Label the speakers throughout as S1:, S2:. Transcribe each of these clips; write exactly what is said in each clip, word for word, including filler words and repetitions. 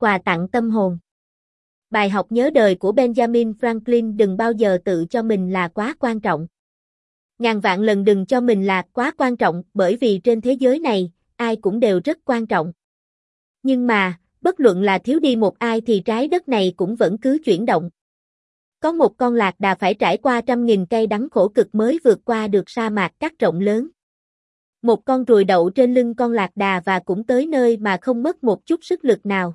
S1: quà tặng tâm hồn. Bài học nhớ đời của Benjamin Franklin: đừng bao giờ tự cho mình là quá quan trọng. Ngàn vạn lần đừng cho mình là quá quan trọng, bởi vì trên thế giới này, ai cũng đều rất quan trọng. Nhưng mà, bất luận là thiếu đi một ai thì trái đất này cũng vẫn cứ chuyển động. Có một con lạc đà phải trải qua trăm nghìn cây đắng khổ cực mới vượt qua được sa mạc cát rộng lớn. Một con ruồi đậu trên lưng con lạc đà và cũng tới nơi mà không mất một chút sức lực nào.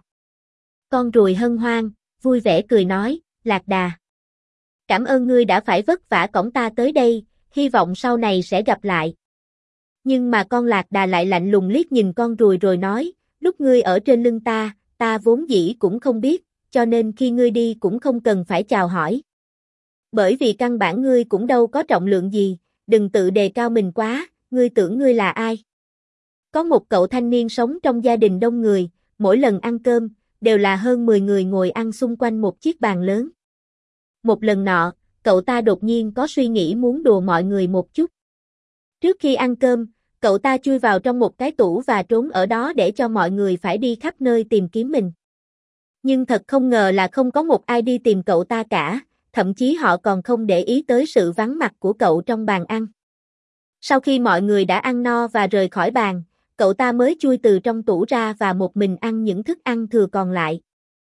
S1: Con ruồi hân hoan, vui vẻ cười nói, lạc đà, cảm ơn ngươi đã phải vất vả cõng ta tới đây, hy vọng sau này sẽ gặp lại. Nhưng mà con lạc đà lại lạnh lùng liếc nhìn con ruồi rồi nói, lúc ngươi ở trên lưng ta, ta vốn dĩ cũng không biết, cho nên khi ngươi đi cũng không cần phải chào hỏi. Bởi vì căn bản ngươi cũng đâu có trọng lượng gì, đừng tự đề cao mình quá, ngươi tưởng ngươi là ai. Có một cậu thanh niên sống trong gia đình đông người, mỗi lần ăn cơm, đều là hơn mười người ngồi ăn xung quanh một chiếc bàn lớn. Một lần nọ, cậu ta đột nhiên có suy nghĩ muốn đùa mọi người một chút. Trước khi ăn cơm, cậu ta chui vào trong một cái tủ và trốn ở đó để cho mọi người phải đi khắp nơi tìm kiếm mình. Nhưng thật không ngờ là không có một ai đi tìm cậu ta cả, thậm chí họ còn không để ý tới sự vắng mặt của cậu trong bàn ăn. Sau khi mọi người đã ăn no và rời khỏi bàn, cậu ta mới chui từ trong tủ ra và một mình ăn những thức ăn thừa còn lại.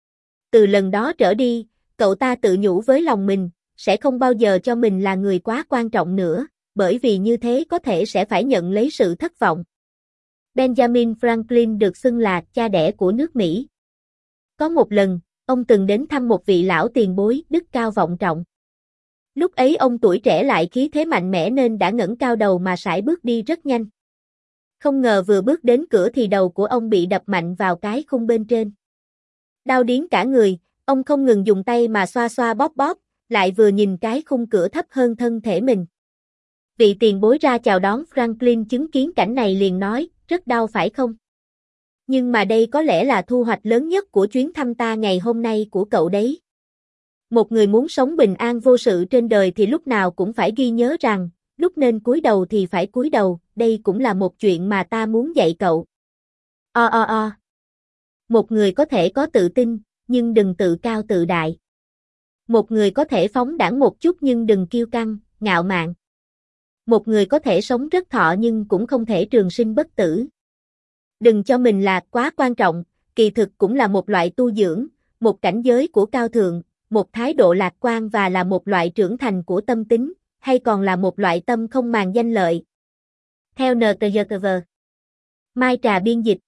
S1: Từ lần đó trở đi, cậu ta tự nhủ với lòng mình, sẽ không bao giờ cho mình là người quá quan trọng nữa, bởi vì như thế có thể sẽ phải nhận lấy sự thất vọng. Benjamin Franklin được xưng là cha đẻ của nước Mỹ. Có một lần, ông từng đến thăm một vị lão tiền bối đức cao vọng trọng. Lúc ấy ông tuổi trẻ lại khí thế mạnh mẽ nên đã ngẩng cao đầu mà sải bước đi rất nhanh. Không ngờ vừa bước đến cửa thì đầu của ông bị đập mạnh vào cái khung bên trên. Đau điếng cả người, ông không ngừng dùng tay mà xoa xoa bóp bóp, lại vừa nhìn cái khung cửa thấp hơn thân thể mình. Vị tiền bối ra chào đón Franklin chứng kiến cảnh này liền nói, rất đau phải không? Nhưng mà đây có lẽ là thu hoạch lớn nhất của chuyến thăm ta ngày hôm nay của cậu đấy. Một người muốn sống bình an vô sự trên đời thì lúc nào cũng phải ghi nhớ rằng, lúc nên cúi đầu thì phải cúi đầu, đây cũng là một chuyện mà ta muốn dạy cậu. O o o. Một người có thể có tự tin, nhưng đừng tự cao tự đại. Một người có thể phóng đãng một chút nhưng đừng kiêu căng, ngạo mạn. Một người có thể sống rất thọ nhưng cũng không thể trường sinh bất tử. Đừng cho mình là quá quan trọng, kỳ thực cũng là một loại tu dưỡng, một cảnh giới của cao thượng, một thái độ lạc quan và là một loại trưởng thành của tâm tính, hay còn là một loại tâm không màng danh lợi. Theo en tê giê tê vê. Mai Trà biên dịch.